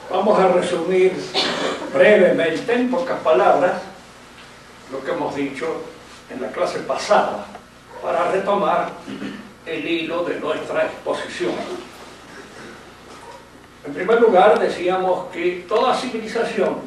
Vamos a resumir brevemente, en pocas palabras, lo que hemos dicho en la clase pasada, para retomar el hilo de nuestra exposición. En primer lugar, decíamos que toda civilización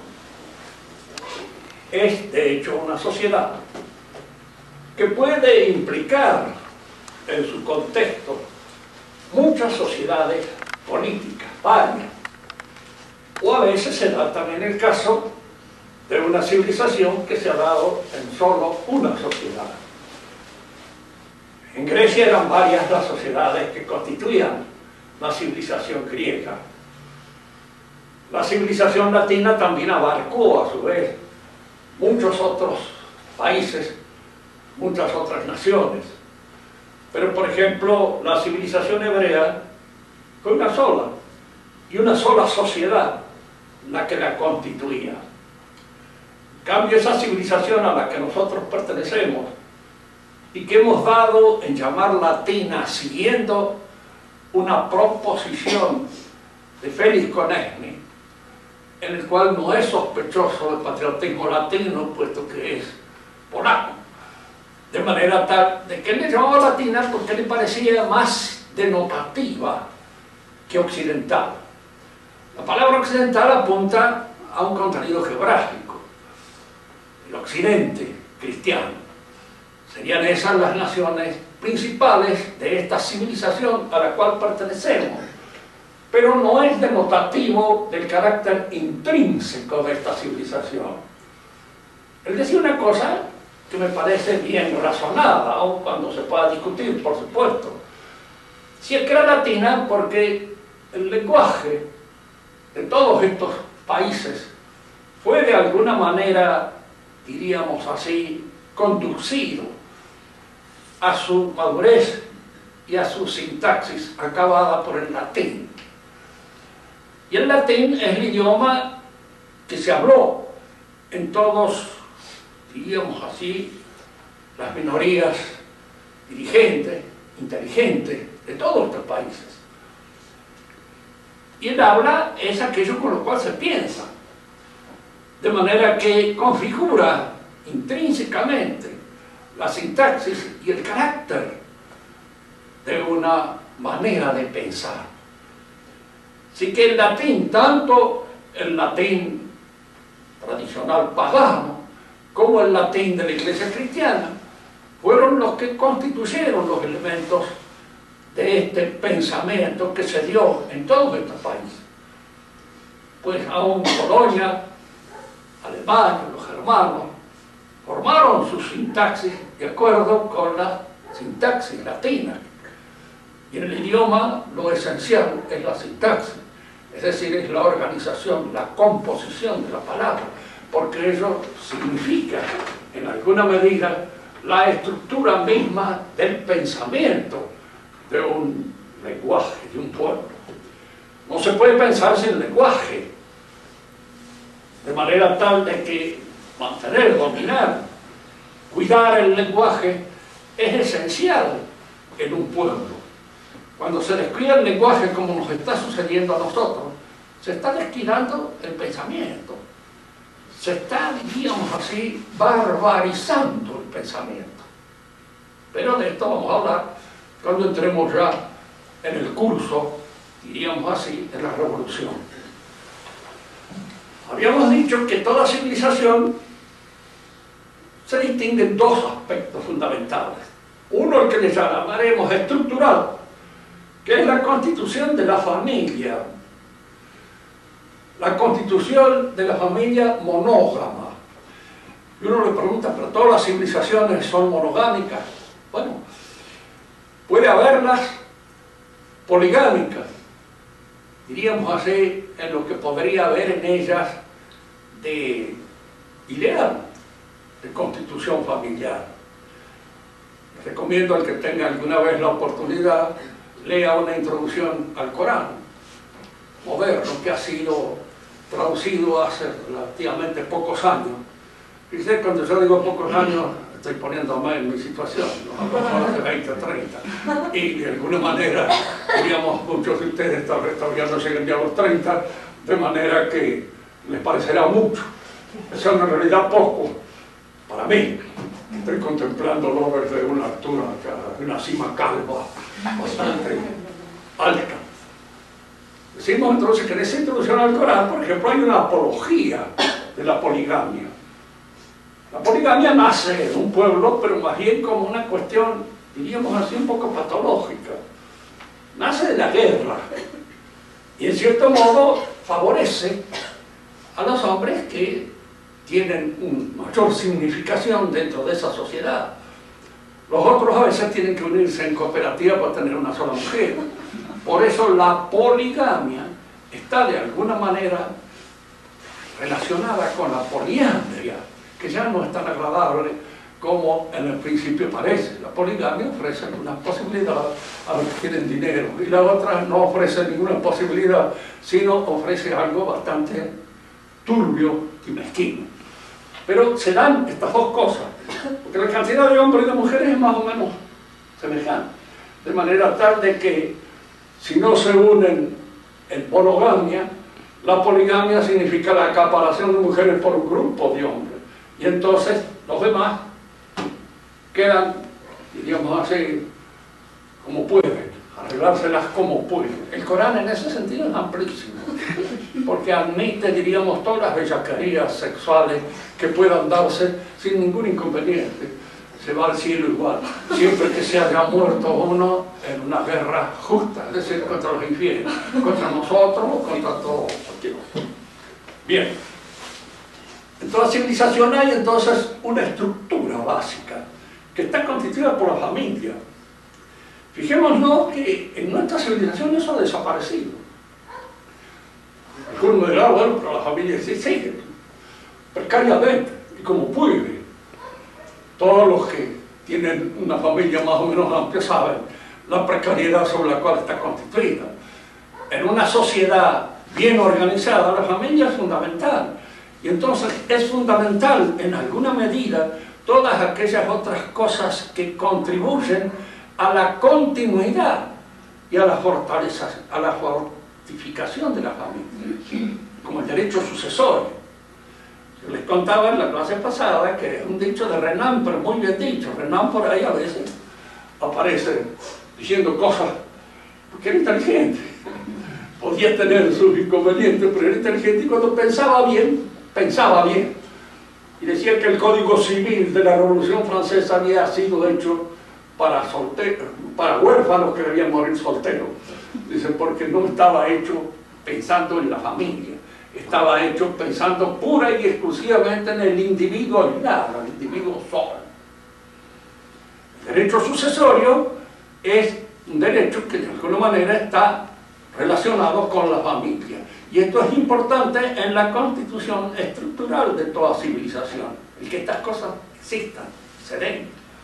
es, de hecho, una sociedad que puede implicar en su contexto muchas sociedades políticas, varias. O a veces se da también el caso de una civilización que se ha dado en solo una sociedad. En Grecia eran varias las sociedades que constituían la civilización griega. La civilización latina también abarcó a su vez muchos otros países, muchas otras naciones. Pero por ejemplo, la civilización hebrea fue una sola, y una sola sociedad la que la constituía. En cambio, esa civilización a la que nosotros pertenecemos y que hemos dado en llamar latina, siguiendo una proposición de Félix Konechny, en el cual no es sospechoso del patriotismo latino, puesto que es polaco, de manera tal de que él le llamaba latina porque le parecía más denotativa que occidental. La palabra occidental apunta a un contenido geográfico, el occidente cristiano. Serían esas las naciones principales de esta civilización a la cual pertenecemos, pero no es denotativo del carácter intrínseco de esta civilización. Él decía una cosa que me parece bien razonada, aun cuando se pueda discutir, por supuesto. Si es que era latina porque el lenguaje de todos estos países fue de alguna manera, diríamos así, conducido a su madurez y a su sintaxis acabada por el latín. Y el latín es el idioma que se habló en todos, diríamos así, las minorías dirigentes, inteligentes de todos estos países. Y el habla es aquello con lo cual se piensa, de manera que configura intrínsecamente la sintaxis y el carácter de una manera de pensar. Así que el latín, tanto el latín tradicional pagano como el latín de la Iglesia cristiana, fueron los que constituyeron los elementos de este pensamiento que se dio en todos estos países. Pues aún Polonia, Alemania, los germanos, formaron su sintaxis de acuerdo con la sintaxis latina. Y en el idioma lo esencial es la sintaxis, es decir, es la organización, la composición de la palabra, porque eso significa, en alguna medida, la estructura misma del pensamiento de un lenguaje, de un pueblo. No se puede pensar sin lenguaje, de manera tal de que mantener, dominar, cuidar el lenguaje es esencial en un pueblo. Cuando se descuida el lenguaje, como nos está sucediendo a nosotros, se está descuidando el pensamiento. Se está, diríamos así, barbarizando el pensamiento. Pero de esto vamos a hablar cuando entremos ya en el curso, diríamos así, de la revolución. Habíamos dicho que toda civilización se distingue en dos aspectos fundamentales. Uno, el que le llamaremos estructural, que es la constitución de la familia. La constitución de la familia monógama. Y uno le pregunta, ¿pero todas las civilizaciones son monogámicas? Bueno, puede haberlas poligámicas, diríamos así, en lo que podría haber en ellas de ideal, de constitución familiar. Les recomiendo al que tenga alguna vez la oportunidad, lea una introducción al Corán moderno que ha sido traducido hace relativamente pocos años. Fíjense, cuando yo digo pocos años, estoy poniéndome en mi situación, ¿no? Hace 20 o 30. Y de alguna manera, diríamos, muchos de ustedes todavía no llegan ya a los 30, de manera que les parecerá mucho. Eso en realidad poco para mí. Estoy contemplando desde una altura, de una cima calva bastante alta. Decimos entonces que en esa introducción al Corán, por ejemplo, hay una apología de la poligamia. La poligamia nace en un pueblo, pero más bien como una cuestión, diríamos así, un poco patológica. Nace de la guerra y en cierto modo favorece a los hombres que tienen una mayor significación dentro de esa sociedad. Los otros a veces tienen que unirse en cooperativa para tener una sola mujer. Por eso la poligamia está de alguna manera relacionada con la poliandria, que ya no es tan agradable como en el principio parece. La poligamia ofrece una posibilidad a los que tienen dinero y la otra no ofrece ninguna posibilidad, sino ofrece algo bastante turbio y mezquino. Pero se dan estas dos cosas, porque la cantidad de hombres y de mujeres es más o menos semejante, de manera tal de que si no se unen en monogamia, la poligamia significa la acaparación de mujeres por un grupo de hombres, y entonces los demás quedan, diríamos así, como pueden, arreglárselas como pueden. El Corán en ese sentido es amplísimo, porque admite, diríamos, todas las bellaquerías sexuales que puedan darse sin ningún inconveniente. Se va al cielo igual, siempre que se haya muerto uno en una guerra justa, es decir, contra los infieles, contra nosotros o contra todos. Bien, en toda civilización hay entonces una estructura básica que está constituida por la familia. Fijémonos que en nuestra civilización eso ha desaparecido. Algunos dirán, bueno, pero la familia sigue precariamente y como puede. Todos los que tienen una familia más o menos amplia saben la precariedad sobre la cual está constituida. En una sociedad bien organizada, la familia es fundamental. Y entonces es fundamental, en alguna medida, todas aquellas otras cosas que contribuyen a la continuidad y a la fortaleza, a la fortificación de la familia, como el derecho sucesorio. Yo les contaba en la clase pasada que es un dicho de Renan, pero muy bien dicho. Renan por ahí a veces aparece diciendo cosas, porque era inteligente. Podía tener sus inconvenientes, pero era inteligente, y cuando pensaba bien. Y decía que el Código Civil de la Revolución Francesa había sido hecho para huérfanos que debían morir solteros. Dice, porque no estaba hecho pensando en la familia. Estaba hecho pensando pura y exclusivamente en el individuo aislado, el individuo solo. El derecho sucesorio es un derecho que de alguna manera está relacionado con la familia. Y esto es importante en la constitución estructural de toda civilización, el que estas cosas existan, se den.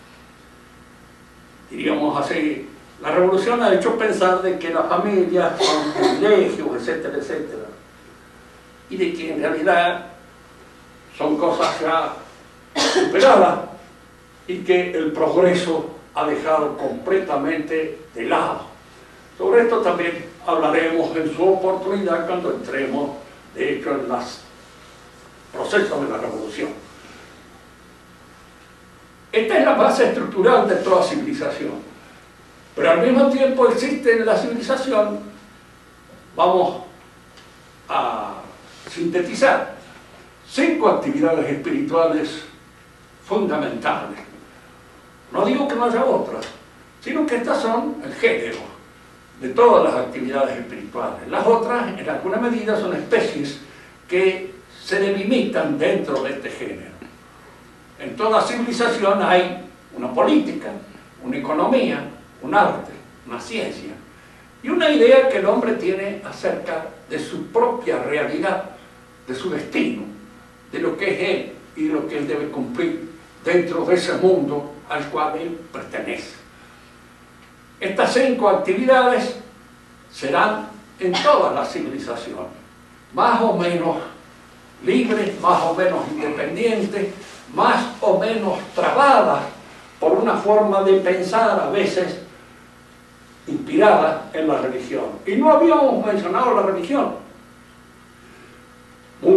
Diríamos así, la revolución ha hecho pensar de que la familia son privilegios, etcétera, etcétera, y de que en realidad son cosas ya superadas y que el progreso ha dejado completamente de lado. Sobre esto también hablaremos en su oportunidad cuando entremos, de hecho, en los procesos de la revolución. Esta es la base estructural de toda civilización, pero al mismo tiempo existe en la civilización, vamos a sintetizar, 5 actividades espirituales fundamentales. No digo que no haya otras, sino que estas son el género de todas las actividades espirituales. Las otras, en alguna medida, son especies que se delimitan dentro de este género. En toda civilización hay una política, una economía, un arte, una ciencia y una idea que el hombre tiene acerca de su propia realidad, de su destino, de lo que es él y de lo que él debe cumplir dentro de ese mundo al cual él pertenece. Estas 5 actividades serán en todas las civilizaciones, más o menos libres, más o menos independientes, más o menos trabadas por una forma de pensar a veces inspirada en la religión. Y no habíamos mencionado la religión.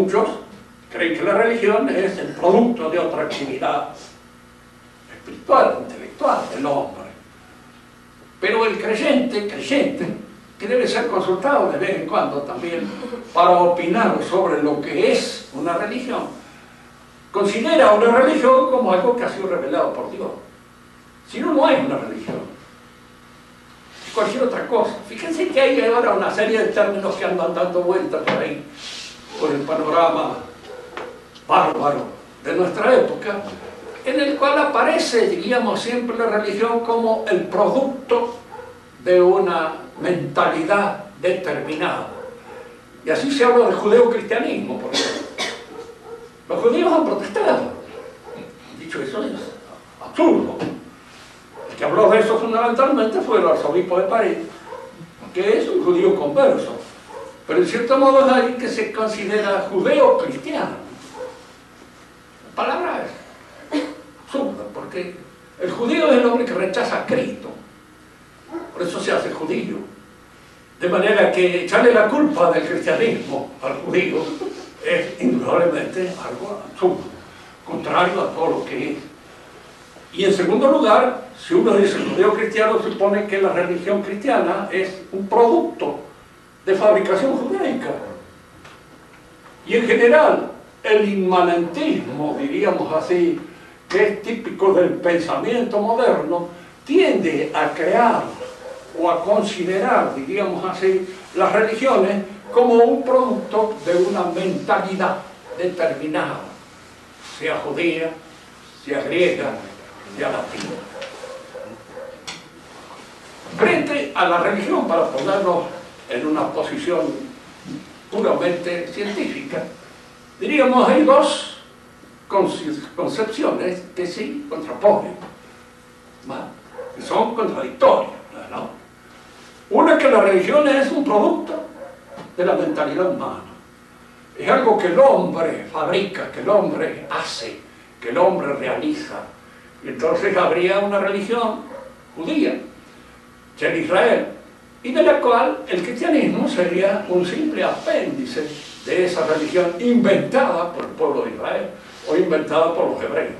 muchos creen que la religión es el producto de otra actividad espiritual, intelectual del hombre. Pero el creyente, que debe ser consultado de vez en cuando también para opinar sobre lo que es una religión, considera una religión como algo que ha sido revelado por Dios. Si no, no es una religión. Es cualquier otra cosa. Fíjense que hay ahora una serie de términos que andan dando vueltas por ahí, por el panorama bárbaro de nuestra época, en el cual aparece, diríamos siempre, la religión como el producto de una mentalidad determinada. Y así se habla del judeocristianismo, por ejemplo. Los judíos han protestado. Han dicho, eso es absurdo. El que habló de eso fundamentalmente fue el arzobispo de París, que es un judío converso, pero en cierto modo es alguien que se considera judeo-cristiano. La palabra es absurda, porque el judío es el hombre que rechaza a Cristo, por eso se hace judío. De manera que echarle la culpa del cristianismo al judío es indudablemente algo absurdo, contrario a todo lo que es. Y en segundo lugar, si uno dice judeo cristiano, supone que la religión cristiana es un producto de fabricación judaica. Y en general, el inmanentismo, diríamos así, que es típico del pensamiento moderno, tiende a crear o a considerar, diríamos así, las religiones como un producto de una mentalidad determinada, sea judía, sea griega, sea latina. Frente a la religión, para ponernos en una posición puramente científica, diríamos hay dos concepciones que se contraponen, que son contradictorias, ¿no? Una, que la religión es un producto de la mentalidad humana. Es algo que el hombre fabrica, que el hombre hace, que el hombre realiza. Y entonces habría una religión judía, en Israel, y de la cual el cristianismo sería un simple apéndice de esa religión inventada por el pueblo de Israel o inventada por los hebreos.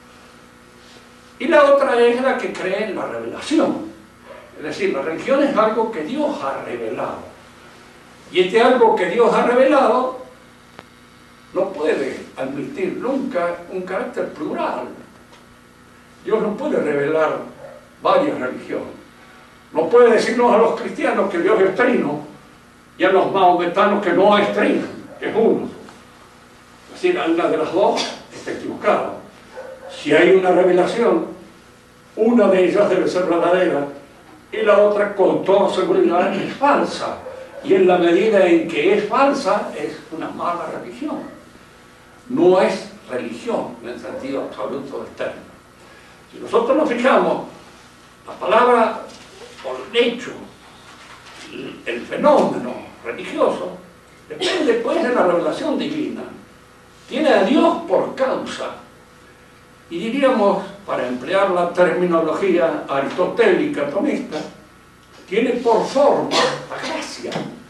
Y la otra es la que cree en la revelación. Es decir, la religión es algo que Dios ha revelado. Y este algo que Dios ha revelado no puede admitir nunca un carácter plural. Dios no puede revelar varias religiones. No puede decirnos a los cristianos que Dios es trino y a los mahometanos que no es trino, que es uno. Es decir, una de las dos está equivocada. Si hay una revelación, una de ellas debe ser verdadera y la otra, con toda seguridad, es falsa. Y en la medida en que es falsa, es una mala religión. No es religión en el sentido absoluto del término. Si nosotros nos fijamos, la palabra por el hecho, el fenómeno religioso, depende pues de la revelación divina. Tiene a Dios por causa. Y diríamos, para emplear la terminología aristotélica tomista, tiene por forma la gracia.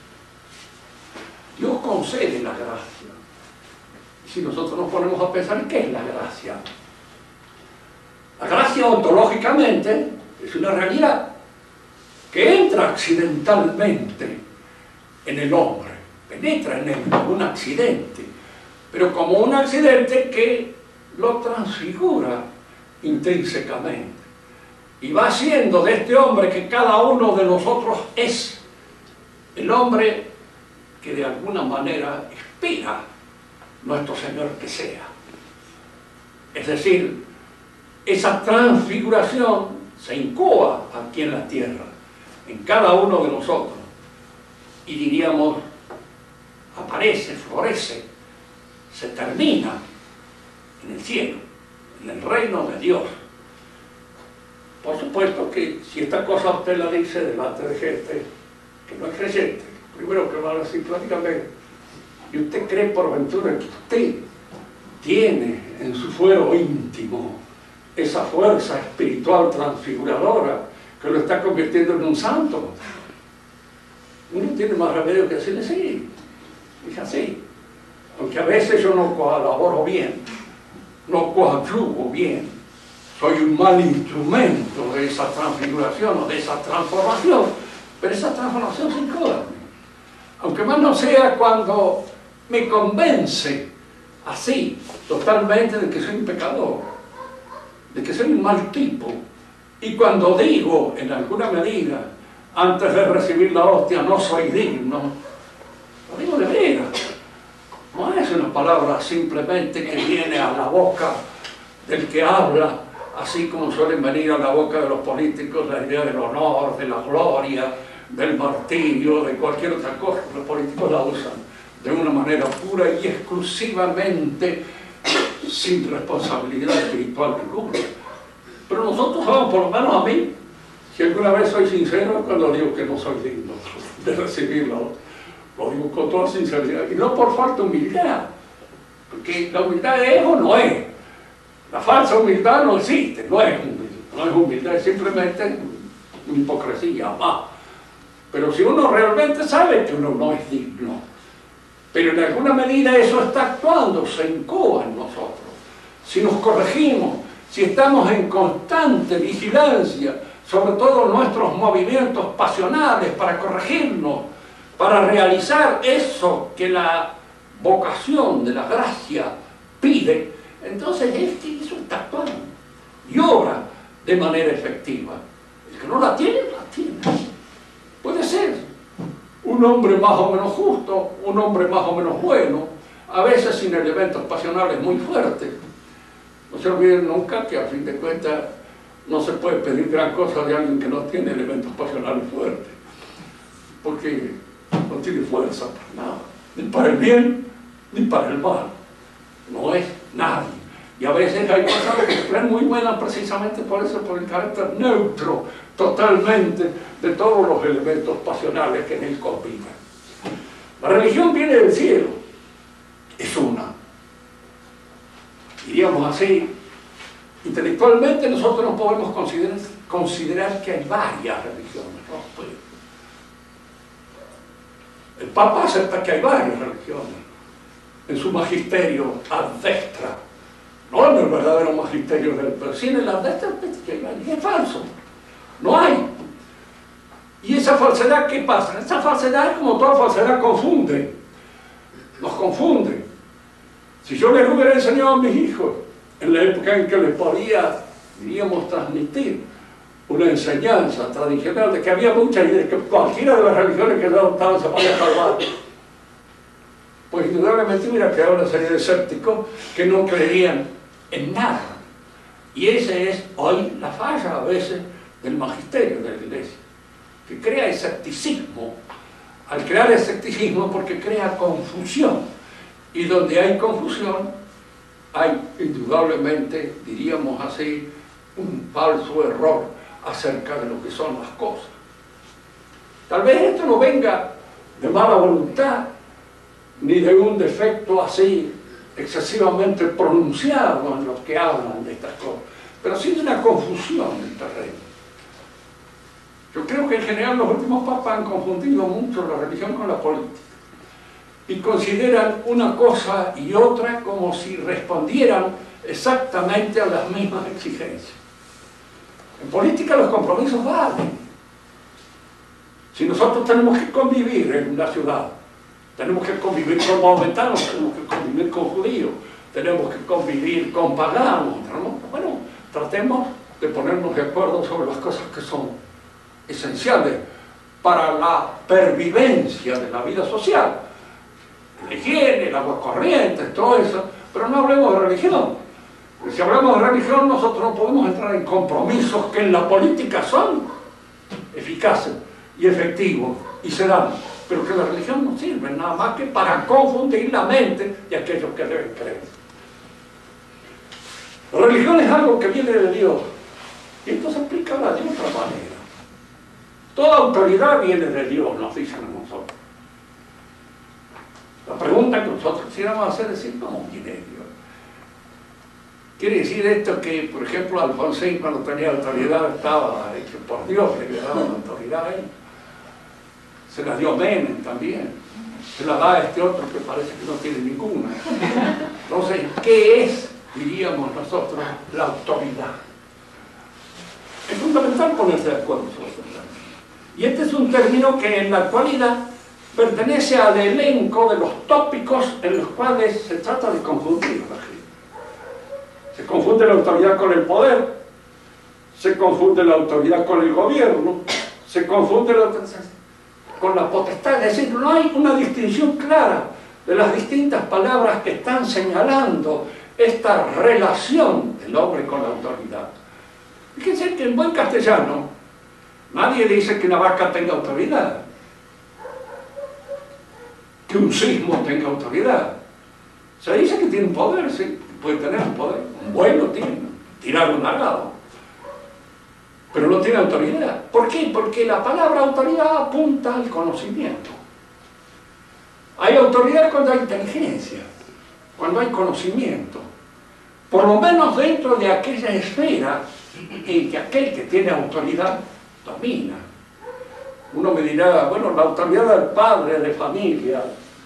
Dios concede la gracia. Y si nosotros nos ponemos a pensar, ¿qué es la gracia? La gracia ontológicamente es una realidad que entra accidentalmente en el hombre, penetra en él como un accidente, pero como un accidente que lo transfigura intrínsecamente y va haciendo de este hombre que cada uno de nosotros es, el hombre que de alguna manera espera nuestro Señor que sea. Es decir, esa transfiguración se incoa aquí en la tierra, en cada uno de nosotros, y diríamos, aparece, florece, se termina en el cielo, en el reino de Dios. Por supuesto que si esta cosa usted la dice delante de gente que no es creyente, primero que van a decir prácticamente, y usted cree por ventura que usted tiene en su fuero íntimo esa fuerza espiritual transfiguradora que lo está convirtiendo en un santo, uno tiene más remedio que decirle sí, es así. porque a veces yo no colaboro bien, no coadyuvo bien, soy un mal instrumento de esa transfiguración o de esa transformación, pero esa transformación se incoda. Aunque más no sea cuando me convence así, totalmente, de que soy un pecador, de que soy un mal tipo, y cuando digo, en alguna medida, antes de recibir la hostia, no soy digno, lo digo de veras. No es una palabra simplemente que viene a la boca del que habla, así como suelen venir a la boca de los políticos la idea del honor, de la gloria, del martirio, de cualquier otra cosa. Los políticos la usan de una manera pura y exclusivamente sin responsabilidad espiritual ninguna. Pero nosotros vamos, por lo menos a mí, si alguna vez soy sincero cuando digo que no soy digno de recibirlo, lo digo con toda sinceridad, y no por falta de humildad, porque la humildad es o no es. La falsa humildad no existe, no es humildad, es simplemente una hipocresía más. Pero si uno realmente sabe que uno no es digno, pero en alguna medida eso está actuando, se incoa en nosotros. Si nos corregimos, si estamos en constante vigilancia sobre todos nuestros movimientos pasionales para corregirnos, para realizar eso que la vocación de la gracia pide, entonces eso está actuando y obra de manera efectiva. El que no la tiene, la tiene. Puede ser un hombre más o menos justo, un hombre más o menos bueno, a veces sin elementos pasionales muy fuertes. No se olviden nunca que a fin de cuentas no se puede pedir gran cosa de alguien que no tiene elementos pasionales fuertes, porque no tiene fuerza para nada, ni para el bien, ni para el mal. No es nadie. Y a veces hay personas que se creen muy buenas precisamente por eso, por el carácter neutro, totalmente, de todos los elementos pasionales que en él conviven. La religión viene del cielo, es una. Diríamos así, intelectualmente nosotros no podemos considerar que hay varias religiones, ¿no? Pues, el Papa acepta que hay varias religiones en su magisterio ad destra, no en el verdadero magisterio del, pero sí en el ad destra, que hay varias, y es falso, no hay. Y esa falsedad, ¿qué pasa? Esa falsedad, como toda falsedad, confunde, nos confunde. Si yo les hubiera enseñado a mis hijos, en la época en que les podía, diríamos, transmitir una enseñanza tradicional de que había muchas y de que cualquiera de las religiones que adoptaban se podía salvar, pues indudablemente hubiera quedado una serie de escépticos que no creerían en nada. Y esa es hoy la falla a veces del magisterio de la Iglesia, que crea escepticismo. Al crear escepticismo, porque crea confusión, y donde hay confusión hay indudablemente, diríamos así, un falso error acerca de lo que son las cosas. Tal vez esto no venga de mala voluntad, ni de un defecto así excesivamente pronunciado en los que hablan de estas cosas, pero sí de una confusión del terreno. Yo creo que en general los últimos papas han confundido mucho la religión con la política y consideran una cosa y otra como si respondieran exactamente a las mismas exigencias. En política los compromisos valen. Si nosotros tenemos que convivir en una ciudad, tenemos que convivir con maometanos, tenemos que convivir con judíos, tenemos que convivir con paganos, bueno, tratemos de ponernos de acuerdo sobre las cosas que son esenciales para la pervivencia de la vida social. La higiene, el agua corriente, todo eso, pero no hablemos de religión. Porque si hablamos de religión, nosotros no podemos entrar en compromisos que en la política son eficaces y efectivos y se dan, pero que la religión no sirve nada más que para confundir la mente de aquellos que deben creer. La religión es algo que viene de Dios, y esto se explica ahora de otra manera. Toda autoridad viene de Dios, nos dicen a nosotros. La pregunta que nosotros quisiéramos hacer es decir, ¿cómo viene de Dios? Quiere decir esto que, por ejemplo, Alfonsín cuando tenía autoridad estaba hecho por Dios, le había dado la autoridad a él. Se la dio Menem también. se la da a este otro que parece que no tiene ninguna. Entonces, ¿qué es, diríamos nosotros, la autoridad? Es fundamental ponerse de acuerdo sobre esto. Y este es un término que en la actualidad pertenece al elenco de los tópicos en los cuales se trata de confundir a la gente. Se confunde la autoridad con el poder, se confunde la autoridad con el gobierno, se confunde con la potestad. Es decir, no hay una distinción clara de las distintas palabras que están señalando esta relación del hombre con la autoridad. Fíjense que en buen castellano nadie dice que una vaca tenga autoridad, que un sismo tenga autoridad. Se dice que tiene un poder, sí, puede tener un poder. Bueno, tiene, tirar un arado, pero no tiene autoridad. ¿Por qué? Porque la palabra autoridad apunta al conocimiento. Hay autoridad cuando hay inteligencia, cuando hay conocimiento, por lo menos dentro de aquella esfera en que aquel que tiene autoridad domina. Uno me dirá, bueno, la autoridad del padre de familia.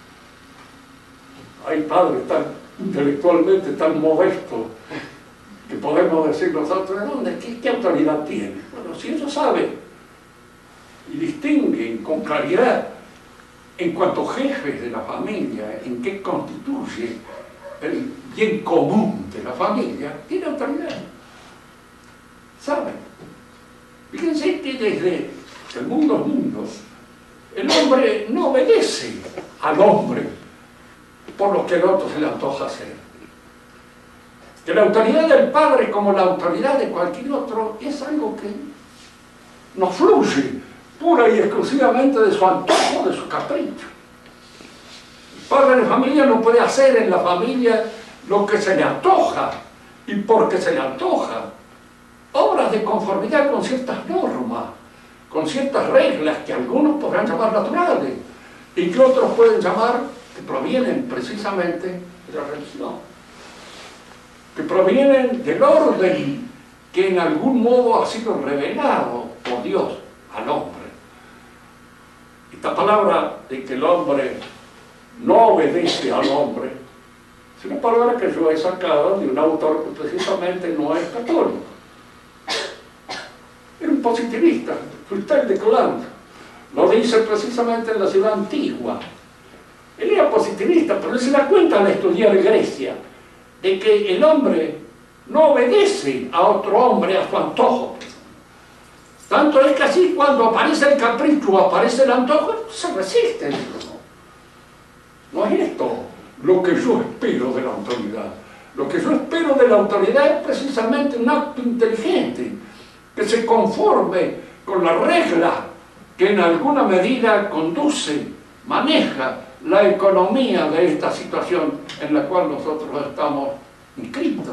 Hay padres tan intelectualmente tan modestos que podemos decir nosotros, ¿dónde? ¿Qué autoridad tiene? Bueno, si ellos saben y distinguen con claridad en cuanto jefes de la familia, en qué constituye el bien común de la familia, tiene autoridad. ¿Saben? Fíjense que desde el mundo, el hombre no obedece al hombre por lo que al otro se le antoja hacer. Que la autoridad del padre, como la autoridad de cualquier otro, es algo que no fluye pura y exclusivamente de su antojo, de su capricho. El padre de familia no puede hacer en la familia lo que se le antoja, y porque se le antoja, obras de conformidad con ciertas normas, con ciertas reglas que algunos podrán llamar naturales y que otros pueden llamar que provienen precisamente de la religión, que provienen del orden que en algún modo ha sido revelado por Dios al hombre. Esta palabra de que el hombre no obedece al hombre es una palabra que yo he sacado de un autor que precisamente no es católico. Era un positivista, Gustave de Coulomb. Lo dice precisamente en la ciudad antigua. Él era positivista, pero él se da cuenta al estudiar Grecia de que el hombre no obedece a otro hombre a su antojo. Tanto es que así cuando aparece el capricho o aparece el antojo, se resiste. No es esto lo que yo espero de la autoridad. Lo que yo espero de la autoridad es precisamente un acto inteligente, que se conforme con la regla que en alguna medida conduce, maneja la economía de esta situación en la cual nosotros estamos inscritos.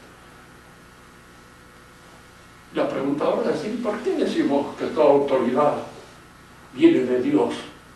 La pregunta ahora es decir, ¿por qué decimos que toda autoridad viene de Dios?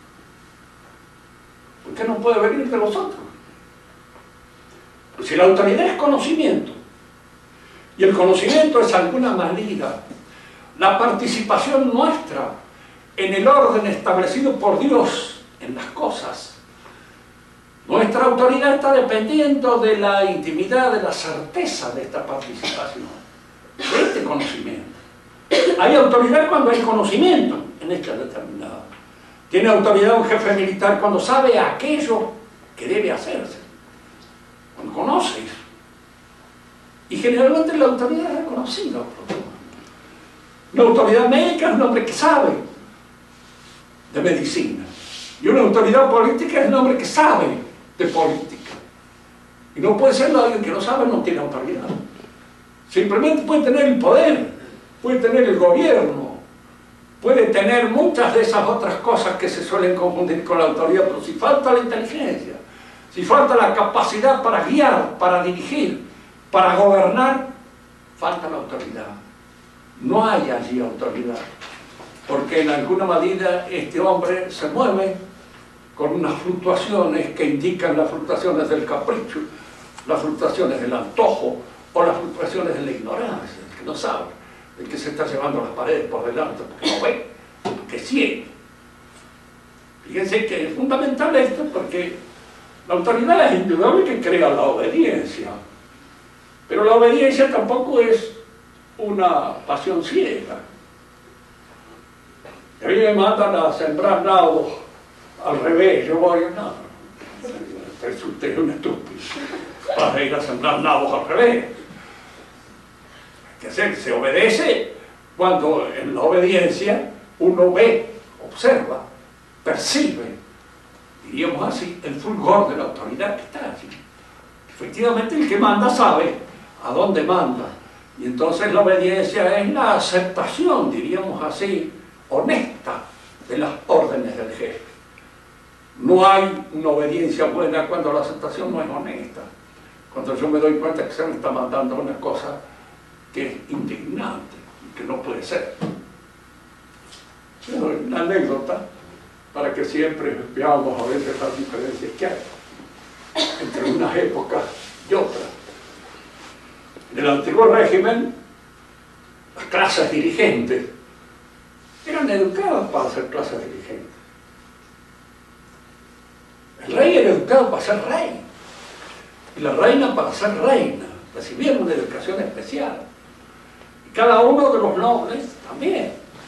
¿Por qué no puede venir de vosotros? Pues si la autoridad es conocimiento, y el conocimiento es alguna manera la participación nuestra en el orden establecido por Dios en las cosas. Nuestra autoridad está dependiendo de la intimidad, de la certeza de esta participación, de este conocimiento. Hay autoridad cuando hay conocimiento en esta determinada. Tiene autoridad un jefe militar cuando sabe aquello que debe hacerse, cuando conoce eso. Y generalmente la autoridad es reconocida por Dios. Una autoridad médica es un hombre que sabe de medicina. Y una autoridad política es un hombre que sabe de política. Y no puede ser alguien que no sabe, no tiene autoridad. Simplemente puede tener el poder, puede tener el gobierno, puede tener muchas de esas otras cosas que se suelen confundir con la autoridad, pero si falta la inteligencia, si falta la capacidad para guiar, para dirigir, para gobernar, falta la autoridad. No hay allí autoridad, porque en alguna medida este hombre se mueve con unas fluctuaciones que indican las fluctuaciones del capricho, las fluctuaciones del antojo o las fluctuaciones de la ignorancia, el que no sabe, el que se está llevando las paredes por delante porque no ve, porque es ciego. Fíjense que es fundamental esto porque la autoridad es indudable que crea la obediencia, pero la obediencia tampoco es una pasión ciega. A mí me mandan a sembrar nabos al revés, yo voy, no, usted es un estúpido para ir a sembrar nabos al revés. Se obedece cuando en la obediencia uno ve, observa, percibe, diríamos así, el fulgor de la autoridad que está allí. Efectivamente el que manda sabe a dónde manda, y entonces la obediencia es la aceptación, diríamos así, honesta de las órdenes del jefe. No hay una obediencia buena cuando la aceptación no es honesta, cuando yo me doy cuenta que se me está mandando una cosa que es indignante, que no puede ser. Pero una anécdota para que siempre veamos a veces las diferencias que hay entre unas épocas y otras. En el antiguo régimen, las clases dirigentes eran educadas para ser clases dirigentes. El rey era educado para ser rey, y la reina para ser reina. Recibieron una educación especial. Y cada uno de los nobles también.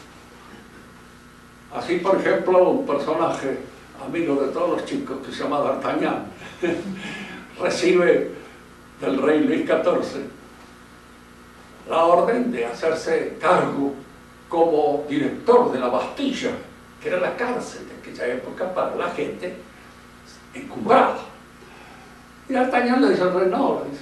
Así, por ejemplo, un personaje amigo de todos los chicos que se llama D'Artagnan recibe del rey Luis XIV la orden de hacerse cargo como director de la Bastilla, que era la cárcel de aquella época para la gente encumbrada. Y D'Artagnan le dice al rey, no, le dice,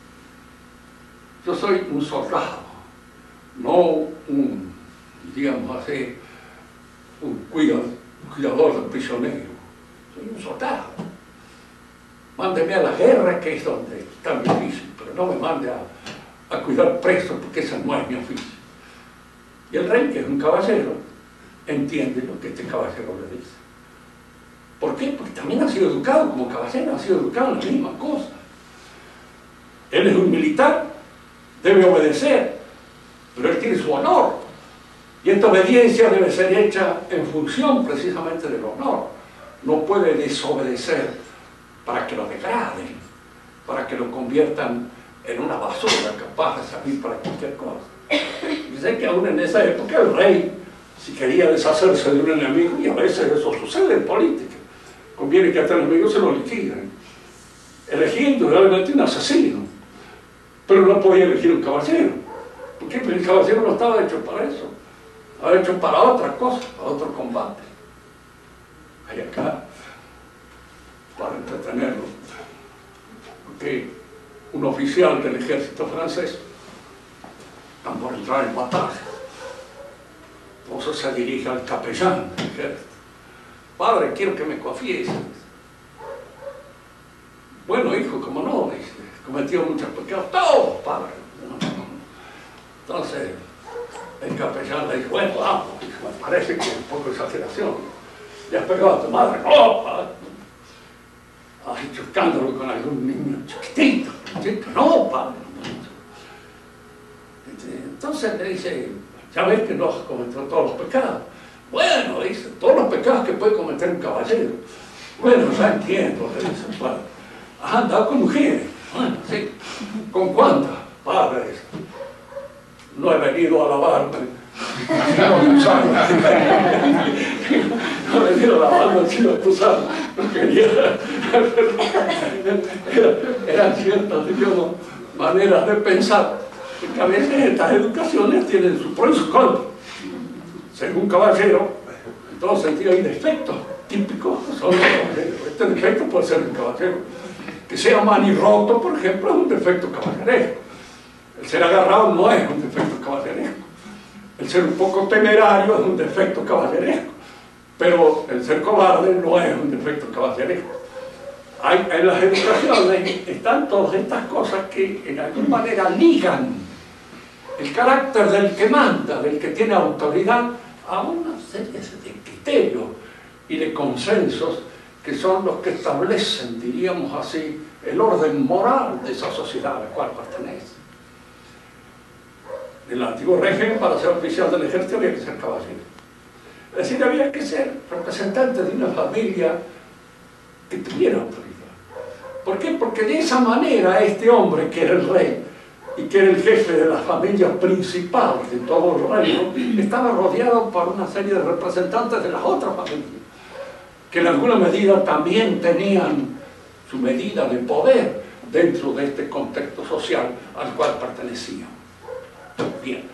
yo soy un soldado, no un, digamos así, un cuidador del prisionero, soy un soldado. Mándeme a la guerra, que es donde está mi oficio, pero no me mande a cuidar presos, porque ese no es mi oficio. Y el rey, que es un caballero, entiende lo que este caballero le dice. ¿Por qué? Porque también ha sido educado como caballero, ha sido educado en la misma cosa. Él es un militar, debe obedecer, pero él tiene su honor. Y esta obediencia debe ser hecha en función precisamente del honor. No puede desobedecer para que lo degraden, para que lo conviertan en una basura capaz de servir para cualquier cosa. Dice que aún en esa época el rey, si quería deshacerse de un enemigo, y a veces eso sucede en política, conviene que a este enemigo se lo liquiden. Elegía indudablemente un asesino, pero no podía elegir un caballero. ¿Por qué? Porque el caballero no estaba hecho para eso. Estaba hecho para otra cosa, para otro combate. Hay acá, para entretenerlo, porque un oficial del ejército francés está por entrar en batalla. Entonces se dirige al capellán del ejército. Padre, quiero que me confíes. Bueno, hijo, como no, dice, he cometido muchos pecados. Todos, padre. Entonces, el capellán le dijo, bueno, vamos, hijo, me parece que es un poco de exageración. ¿Le has pegado a tu madre? No, padre. ¿Has hecho escándalo con algún niño chiquitito? No, padre. Entonces le dice, ya ves que no has cometido todos los pecados. Bueno, dice, todos los pecados que puede cometer un caballero. Bueno, ya entiendo, le dice el padre. ¿Has andado con mujeres? Bueno, sí. ¿Con cuántas? Padre, dice, no he venido a lavarme. No he venido a lavarme, sino a tu sal. No quería. Eran ciertas, digamos, maneras de pensar, porque a veces estas educaciones tienen sus pros y sus contras. Según caballero, en todo sentido hay defectos típicos que son los caballeros. Este defecto puede ser un caballero. Que sea manirroto, por ejemplo, es un defecto caballeresco. El ser agarrado no es un defecto caballeresco. El ser un poco temerario es un defecto caballeresco. Pero el ser cobarde no es un defecto caballeresco. En las educaciones están todas estas cosas que en alguna manera ligan el carácter del que manda, del que tiene autoridad, a una serie de criterios y de consensos que son los que establecen, diríamos así, el orden moral de esa sociedad a la cual pertenece. En el antiguo régimen, para ser oficial del ejército había que ser caballero. Es decir, había que ser representante de una familia que tuviera autoridad. ¿Por qué? Porque de esa manera este hombre, que era el rey y que era el jefe de la familia principal de todo el reino, estaba rodeado por una serie de representantes de las otras familias, que en alguna medida también tenían su medida de poder dentro de este contexto social al cual pertenecían. Bien.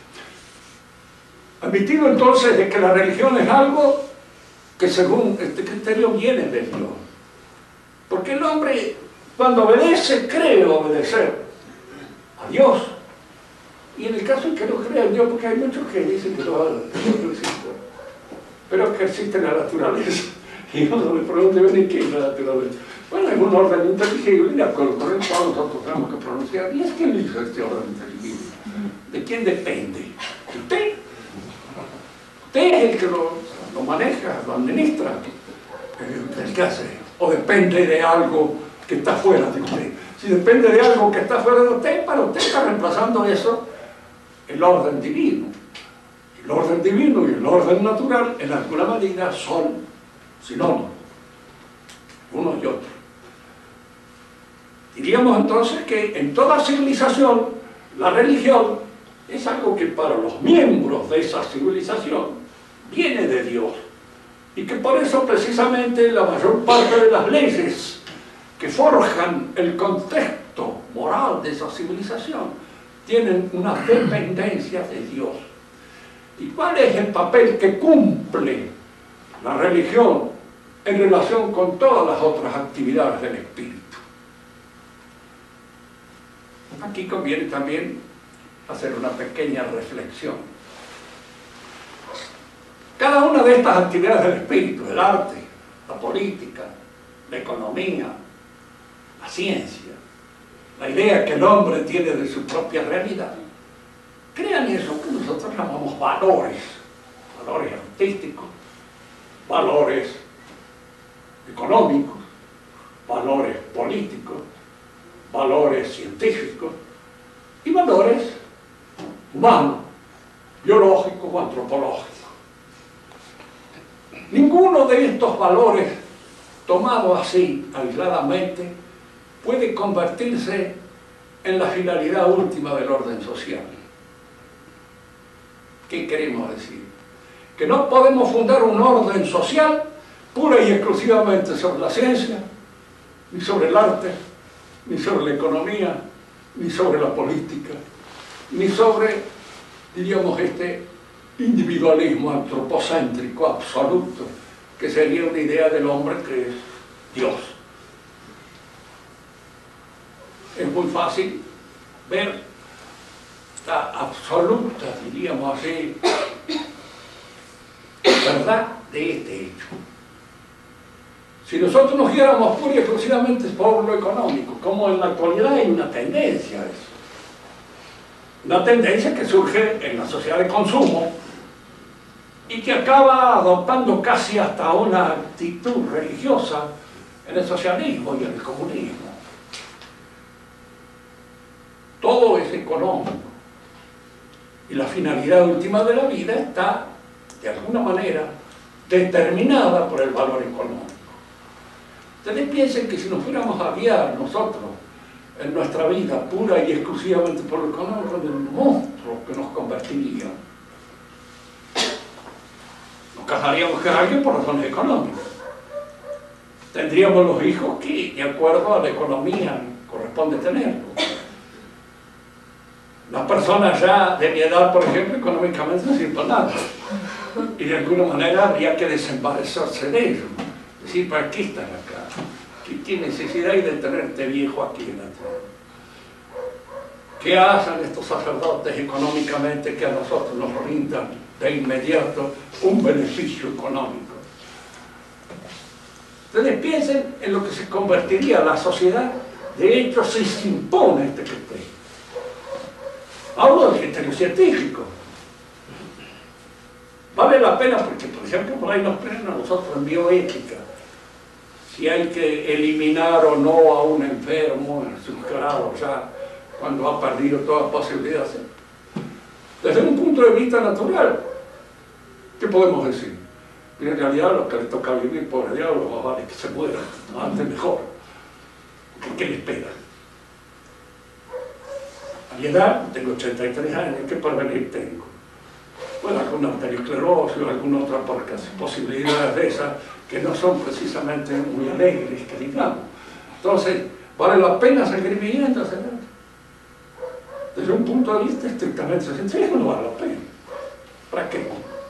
Admitido entonces de que la religión es algo que según este criterio viene de Dios. Porque el hombre, cuando obedece, cree obedecer a Dios. Y en el caso de que no crea en Dios, porque hay muchos que dicen que no existe, pero que existe en la naturaleza. Y uno le pregunta, ¿y qué es la naturaleza? Bueno, hay un orden inteligible, de acuerdo con el cual nosotros tenemos que pronunciar. ¿Y es quién hizo este orden inteligible? ¿De quién depende? ¿De usted? Usted es el que lo maneja, lo administra, el que hace. O depende de algo que está fuera de usted. Si depende de algo que está fuera de usted, para usted está reemplazando eso el orden divino. El orden divino y el orden natural, en alguna medida, son sinónimos, uno y otro. Diríamos entonces que en toda civilización, la religión es algo que para los miembros de esa civilización viene de Dios. Y que por eso precisamente la mayor parte de las leyes que forjan el contexto moral de esa civilización tienen una dependencia de Dios. ¿Y cuál es el papel que cumple la religión en relación con todas las otras actividades del espíritu? Aquí conviene también hacer una pequeña reflexión. Cada una de estas actividades del espíritu, el arte, la política, la economía, la ciencia, la idea que el hombre tiene de su propia realidad, crean eso que nosotros llamamos valores, valores artísticos, valores económicos, valores políticos, valores científicos y valores humanos, biológicos o antropológicos. Ninguno de estos valores, tomado así, aisladamente, puede convertirse en la finalidad última del orden social. ¿Qué queremos decir? Que no podemos fundar un orden social pura y exclusivamente sobre la ciencia, ni sobre el arte, ni sobre la economía, ni sobre la política, ni sobre, diríamos, este individualismo antropocéntrico absoluto, que sería una idea del hombre que es Dios. Es muy fácil ver la absoluta, diríamos así, verdad de este hecho. Si nosotros nos guiáramos pura y exclusivamente por lo económico, como en la actualidad hay una tendencia a eso, una tendencia que surge en la sociedad de consumo y que acaba adoptando casi hasta una actitud religiosa en el socialismo y en el comunismo. Todo es económico y la finalidad última de la vida está, de alguna manera, determinada por el valor económico. Ustedes piensen que si nos fuéramos a guiar nosotros en nuestra vida pura y exclusivamente por lo económico, en el monstruo que nos convertiría. Nos casaríamos con alguien por razones económicas. Tendríamos los hijos que, de acuerdo a la economía, corresponde tenerlos. Las personas ya de mi edad, por ejemplo, económicamente no sirven para nada. Y de alguna manera habría que desembarazarse de ellos. Es decir, ¿para qué están acá? ¿Qué necesidad hay de tenerte viejo aquí en la tierra? ¿Qué hacen estos sacerdotes económicamente que a nosotros nos rindan de inmediato un beneficio económico? Ustedes piensen en lo que se convertiría la sociedad. De hecho, se impone este criterio. Hablo del criterio científico. Vale la pena porque, por ejemplo, por ahí nos ponen a nosotros en bioética si hay que eliminar o no a un enfermo en sus grados ya cuando ha perdido toda posibilidad. Desde un punto de vista natural, ¿Qué podemos decir? Y en realidad lo que le toca vivir, pobre diablo, más vale que se muera, antes mejor. ¿Qué le espera? A mi edad, tengo 83 años, ¿qué porvenir tengo? Bueno, alguna arteriosclerosis o alguna otra posibilidades de esas que no son precisamente muy alegres, que digamos. Entonces, ¿vale la pena seguir viviendo? Desde un punto de vista estrictamente científico no vale la pena. ¿Para qué?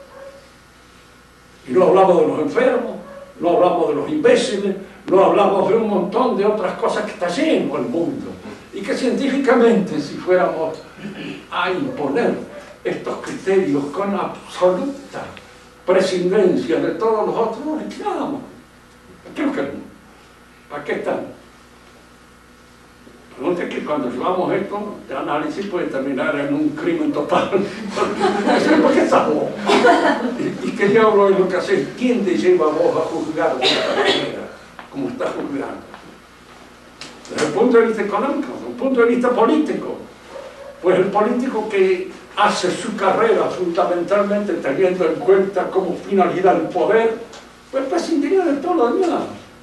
Y no hablamos de los enfermos, no hablamos de los imbéciles, no hablamos de un montón de otras cosas que está lleno el mundo. Y que científicamente, si fuéramos a imponer estos criterios con absoluta prescindencia de todos los otros, nos liquidamos. Creo que no. ¿Para qué están? Pregunta que cuando llevamos esto de análisis puede terminar en un crimen total. ¿Por qué estamos? ¿Y qué diablo es lo que haces? ¿Quién te lleva a vos a juzgar de esta manera, como estás juzgando? Desde el punto de vista económico, desde el punto de vista político, pues el político que hace su carrera fundamentalmente teniendo en cuenta como finalidad el poder, pues prescindiría de todo lo demás.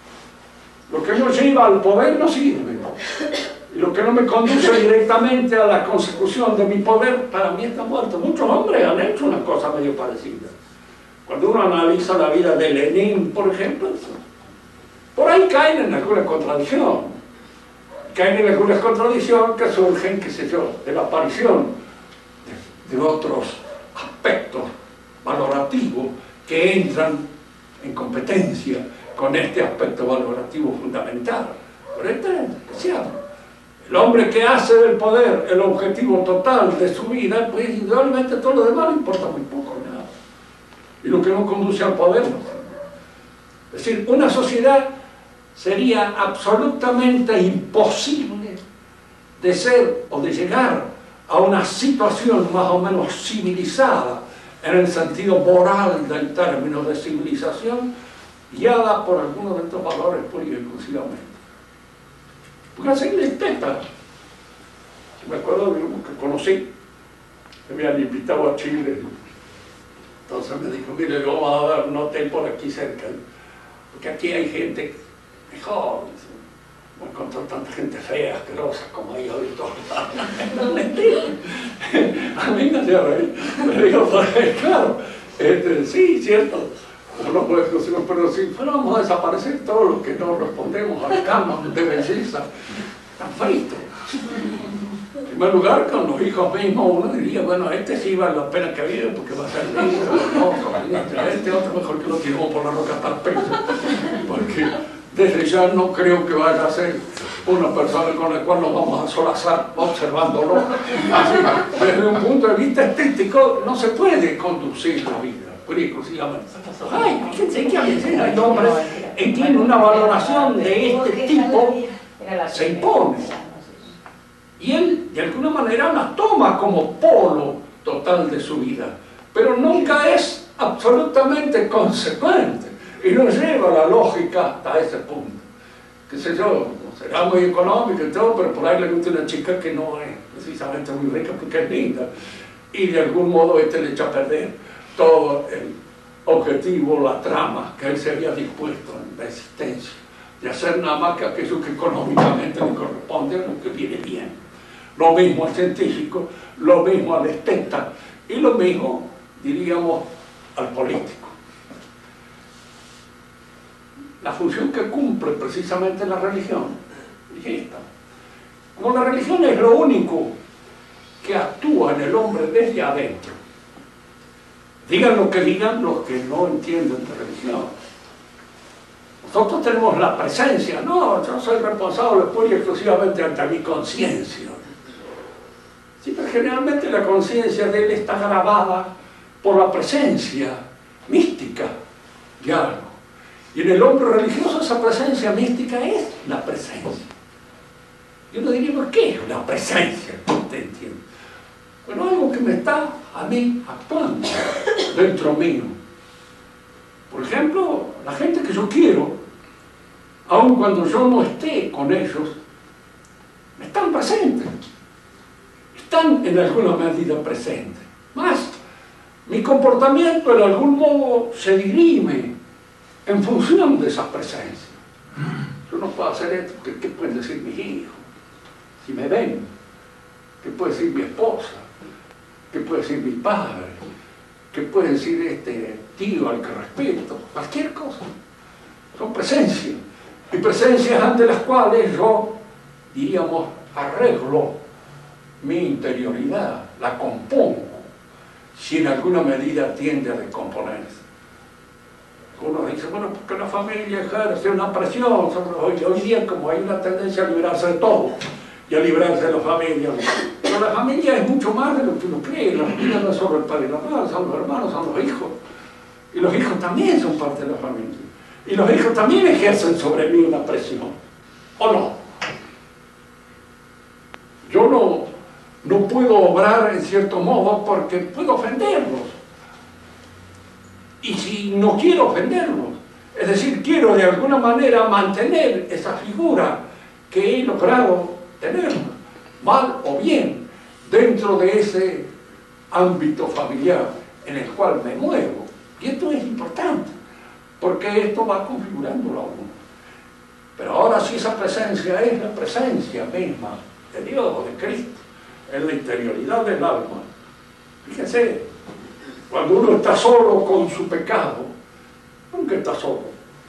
Lo que no lleva al poder no sirve. Y lo que no me conduce directamente a la consecución de mi poder, para mí está muerto. Muchos hombres han hecho una cosa medio parecida. Cuando uno analiza la vida de Lenin, por ejemplo, por ahí caen en alguna contradicción. Caen en algunas contradicciones que surgen, qué sé yo, de la aparición de otros aspectos valorativos que entran en competencia con este aspecto valorativo fundamental. Pero este es especial. El hombre que hace del poder el objetivo total de su vida, pues indudablemente todo lo demás le importa muy poco, nada. Y lo que no conduce al poder, no. Es decir, una sociedad sería absolutamente imposible de ser o de llegar a una situación más o menos civilizada en el sentido moral del término de civilización, guiada por algunos de estos valores pura y exclusivamente. Porque así le intenta. Me acuerdo de uno que conocí, que me habían invitado a Chile. Entonces me dijo, mire, le vamos a dar un hotel por aquí cerca, porque aquí hay gente mejor. No encontró tanta gente fea, asquerosa, como hay hoy todos lados. No, mentira. A mí me hacía reír. Me dijo, claro, sí, cierto. No puede decir, pero si fuéramos a desaparecer todos los que no respondemos al canon de belleza, tan feito. En primer lugar, con los hijos mismos uno diría, bueno, este sí vale la pena que vive porque va a ser lindo, este otro mejor que lo tiramos por la roca hasta el pecho, porque desde ya no creo que vaya a ser una persona con la cual nos vamos a solazar observándolo. Así, desde un punto de vista estético no se puede conducir la vida. Ay, fíjense que a veces hay hombres en quien una valoración de este tipo se impone. Y él, de alguna manera, la toma como polo total de su vida, pero nunca es absolutamente consecuente y no lleva la lógica hasta ese punto. Qué sé yo, será muy económico y todo, pero por ahí le gusta una chica que no es precisamente muy rica porque es linda, y de algún modo le echa a perder todo el objetivo, la trama que él se había dispuesto en la existencia, de hacer nada más que aquello que económicamente le corresponde, a lo que viene bien. Lo mismo al científico, lo mismo al esteta y lo mismo, diríamos, al político. La función que cumple precisamente la religión es esta. Como la religión es lo único que actúa en el hombre desde adentro, digan lo que digan los que no entienden de religión. Nosotros tenemos la presencia, no, yo soy responsable pura y exclusivamente ante mi conciencia. Sí, pero generalmente la conciencia de él está grabada por la presencia mística de algo. Y en el hombre religioso esa presencia mística es la presencia. Y uno diría, ¿por qué es la presencia? ¿Usted entiende? Bueno, algo que me está a mí actuando dentro mío. Por ejemplo, la gente que yo quiero, aun cuando yo no esté con ellos, están presentes. Están en alguna medida presentes. Más Mi comportamiento en algún modo se dirime en función de esa presencia. Yo no puedo hacer esto, ¿qué pueden decir mis hijos? Si me ven, ¿qué puede decir mi esposa? ¿Qué puede decir mi padre? ¿Qué puede decir este tío al que respeto? Cualquier cosa. Son presencias. Y presencias ante las cuales yo, diríamos, arreglo mi interioridad, la compongo, si en alguna medida tiende a descomponerse. Uno dice, bueno, porque la familia ejerce una presión sobre hoy día, como hay una tendencia a librarse de todo y a librarse de la familia. Pero la familia es mucho más de lo que uno cree. La familia no es solo el padre y la madre, son los hermanos, son los hijos. Y los hijos también son parte de la familia. Y los hijos también ejercen sobre mí una presión. ¿O no? Yo no puedo obrar en cierto modo porque puedo ofenderlos. Y si no quiero ofenderlos, es decir, quiero de alguna manera mantener esa figura que he logrado tener, mal o bien, dentro de ese ámbito familiar en el cual me muevo. Y esto es importante, porque esto va configurándolo a uno. Pero ahora sí, esa presencia es la presencia misma de Dios, de Cristo, en la interioridad del alma. Fíjense, cuando uno está solo con su pecado, nunca está solo.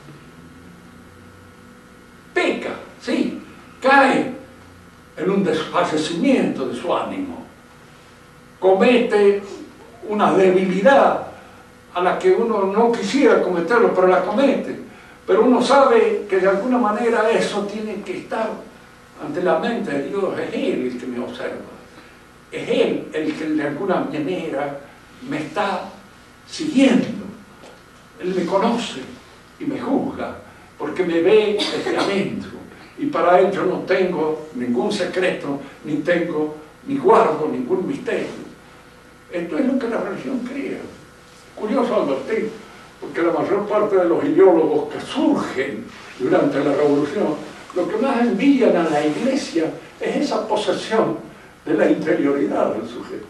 Peca, sí, cae en un desfallecimiento de su ánimo. Comete una debilidad a la que uno no quisiera cometerlo, pero la comete. Pero uno sabe que de alguna manera eso tiene que estar ante la mente de Dios. Es Él el que me observa. Es Él el que de alguna manera me está siguiendo. Él me conoce y me juzga porque me ve desde adentro, y para él yo no tengo ningún secreto, ni guardo ningún misterio. Esto es lo que la religión crea. Curioso advertir, porque la mayor parte de los ideólogos que surgen durante la revolución, lo que más envían a la iglesia es esa posesión de la interioridad del sujeto.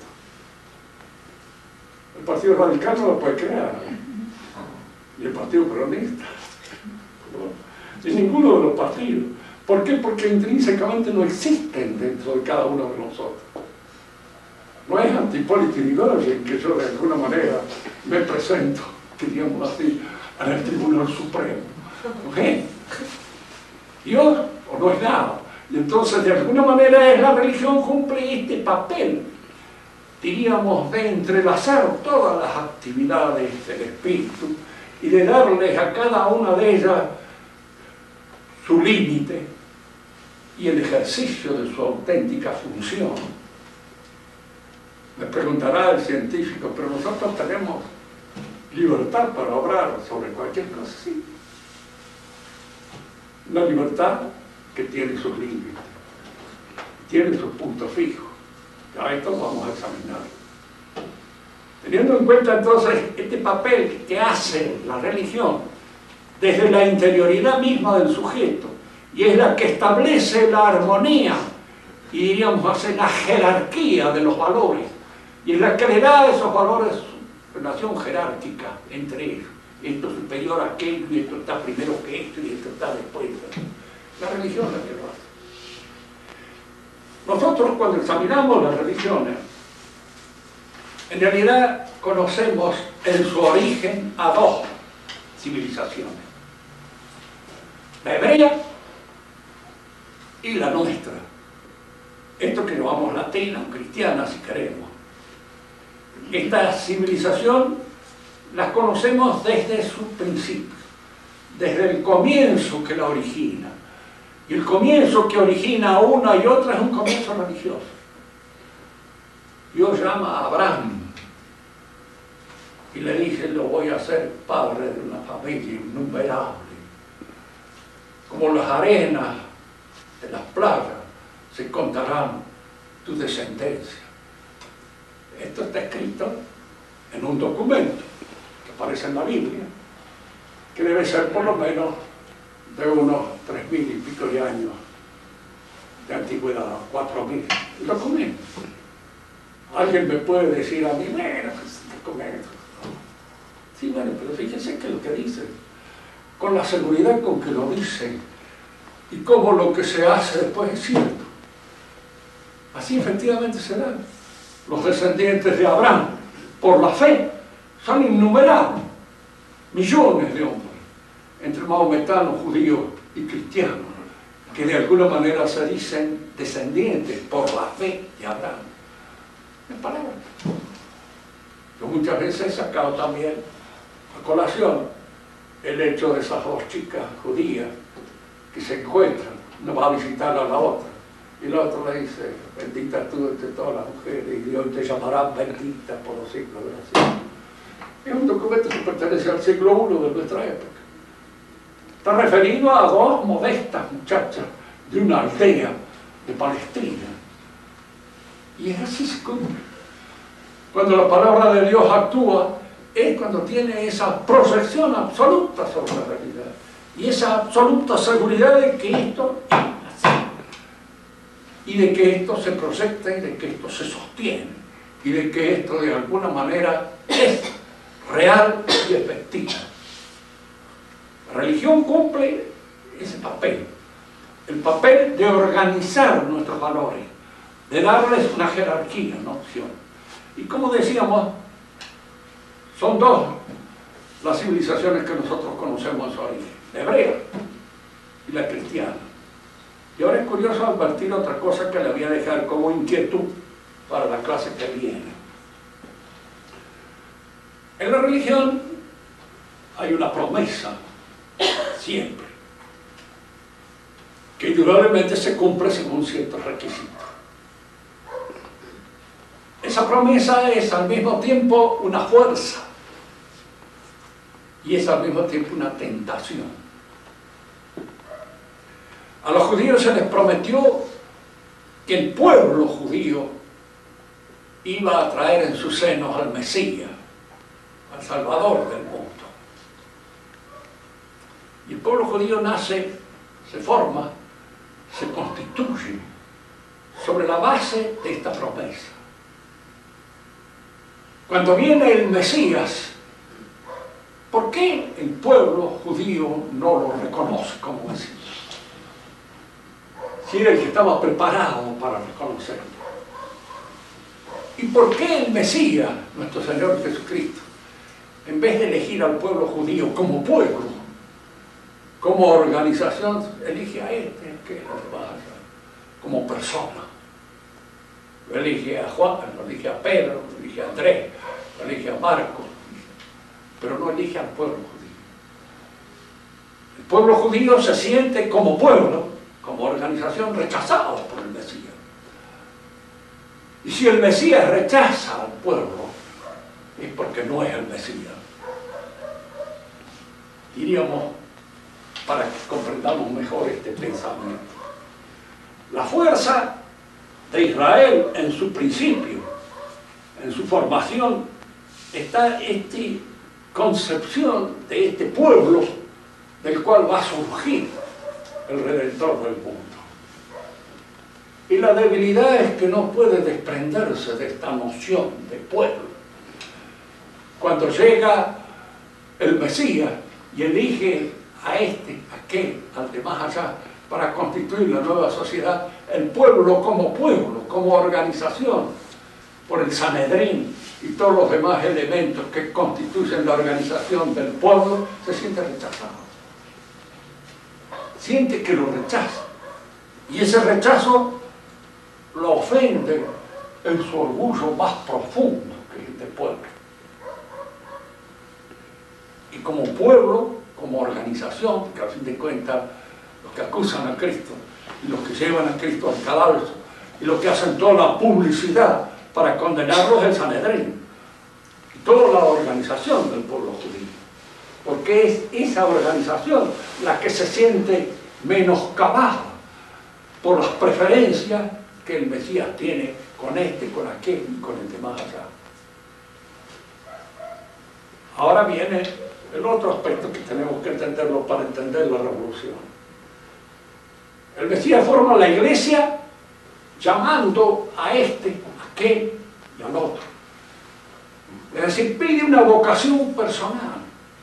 El Partido Radical no lo puede crear, y el Partido Peronista, y ninguno de los partidos. ¿Por qué? Porque intrínsecamente no existen dentro de cada uno de nosotros. No es ante Hipólito Yrigoyen que yo de alguna manera me presento, diríamos así, en el Tribunal Supremo. ¿Okay? Dios o no es nada. Y entonces de alguna manera la religión cumple este papel, diríamos, de entrelazar todas las actividades del espíritu y de darles a cada una de ellas su límite y el ejercicio de su auténtica función. Me preguntará el científico, pero nosotros tenemos libertad para obrar sobre cualquier cosa. Sí. Una libertad que tiene sus límites, tiene sus puntos fijos. Ya esto vamos a examinar. Teniendo en cuenta entonces este papel que hace la religión desde la interioridad misma del sujeto, y es la que establece la armonía y diríamos hace la jerarquía de los valores, y es la que le da a esos valores relación jerárquica entre ellos. Esto es superior a aquello, y esto está primero que esto, y esto está después. La religión es la que lo hace. Nosotros, cuando examinamos las religiones, en realidad conocemos en su origen a dos civilizaciones: la hebrea y la nuestra. Esto que llamamos latina o cristiana, si queremos. Esta civilización las conocemos desde su principio, desde el comienzo que la origina. Y el comienzo que origina una y otra es un comienzo religioso. Dios llama a Abraham y le dice: lo voy a hacer padre de una familia innumerable, como las arenas de las playas se contarán tu descendencia. Esto está escrito en un documento que aparece en la Biblia, que debe ser por lo menos de unos 3.000 y pico de años de antigüedad, 4.000. El documento. Alguien me puede decir a mí: bueno, con esto. Sí, bueno, pero fíjense que lo que dice, con la seguridad con que lo dice y cómo lo que se hace después es cierto. Así efectivamente será. Los descendientes de Abraham, por la fe, son innumerables, millones de hombres, entre maometanos, judíos y cristianos, que de alguna manera se dicen descendientes por la fe de Abraham. En palabras. Yo muchas veces he sacado también a colación el hecho de esas dos chicas judías que se encuentran, una va a visitar a la otra, y la otra le dice, bendita tú entre todas las mujeres, y Dios te llamará bendita por los siglos de los siglos. Es un documento que pertenece al siglo I de nuestra época. Está referido a dos modestas muchachas de una aldea de Palestina. Y es así se cumple. Cuando la palabra de Dios actúa, es cuando tiene esa proyección absoluta sobre la realidad. Y esa absoluta seguridad de que esto es así. Y de que esto se proyecta y de que esto se sostiene. Y de que esto de alguna manera es real y efectiva. La religión cumple ese papel. El papel de organizar nuestros valores, de darles una jerarquía, una opción. Y como decíamos, son dos las civilizaciones que nosotros conocemos en su origen, la hebrea y la cristiana. Y ahora es curioso advertir otra cosa que le voy a dejar como inquietud para la clase que viene. En la religión hay una promesa, siempre, que indudablemente se cumple según ciertos requisitos. Esa promesa es al mismo tiempo una fuerza y es al mismo tiempo una tentación. A los judíos se les prometió que el pueblo judío iba a traer en sus senos al Mesías, al Salvador del mundo. Y el pueblo judío nace, se forma, se constituye sobre la base de esta promesa. Cuando viene el Mesías, ¿por qué el pueblo judío no lo reconoce como Mesías? Si era el que estaba preparado para reconocerlo. ¿Y por qué el Mesías, nuestro Señor Jesucristo, en vez de elegir al pueblo judío como pueblo, como organización, elige a este, que es lo que va a hacer, como persona? Lo elige a Juan, lo elige a Pedro, lo elige a Andrés, lo elige a Marcos, pero no elige al pueblo judío. El pueblo judío se siente como pueblo, como organización, rechazado por el Mesías. Y si el Mesías rechaza al pueblo, es porque no es el Mesías. Diríamos, para que comprendamos mejor este pensamiento, la fuerza de Israel en su principio, en su formación, está esta concepción de este pueblo del cual va a surgir el Redentor del mundo. Y la debilidad es que no puede desprenderse de esta noción de pueblo. Cuando llega el Mesías y elige a este, a aquel, al de más allá, para constituir la nueva sociedad, el pueblo, como organización, por el Sanedrín y todos los demás elementos que constituyen la organización del pueblo, se siente rechazado. Siente que lo rechaza. Y ese rechazo lo ofende en su orgullo más profundo, que es el del pueblo. Y como pueblo, como organización, que al fin de cuentas los que acusan a Cristo y los que llevan a Cristo al cadalso y los que hacen toda la publicidad para condenarlos es el Sanedrín y toda la organización del pueblo judío, porque es esa organización la que se siente menoscabada por las preferencias que el Mesías tiene con este, con aquel y con el de más allá. Ahora viene el otro aspecto que tenemos que entenderlo para entender la revolución. El Mesías forma la iglesia llamando a este, a aquel y al otro. Es decir, pide una vocación personal.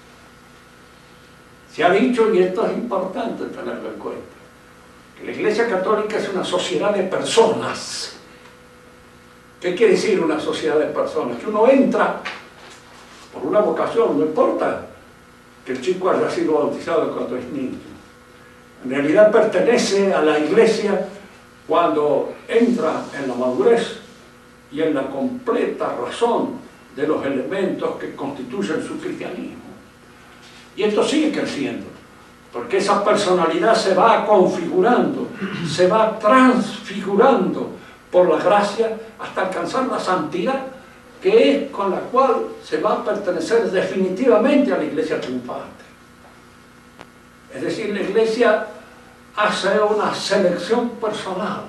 Se ha dicho, y esto es importante tenerlo en cuenta, que la Iglesia Católica es una sociedad de personas. ¿Qué quiere decir una sociedad de personas? Que uno entra por una vocación, no importa que el chico haya sido bautizado cuando es niño. En realidad pertenece a la Iglesia cuando entra en la madurez y en la completa razón de los elementos que constituyen su cristianismo. Y esto sigue creciendo, porque esa personalidad se va configurando, se va transfigurando por la gracia hasta alcanzar la santidad, que es con la cual se va a pertenecer definitivamente a la Iglesia triunfante. Es decir, la Iglesia hace una selección personal.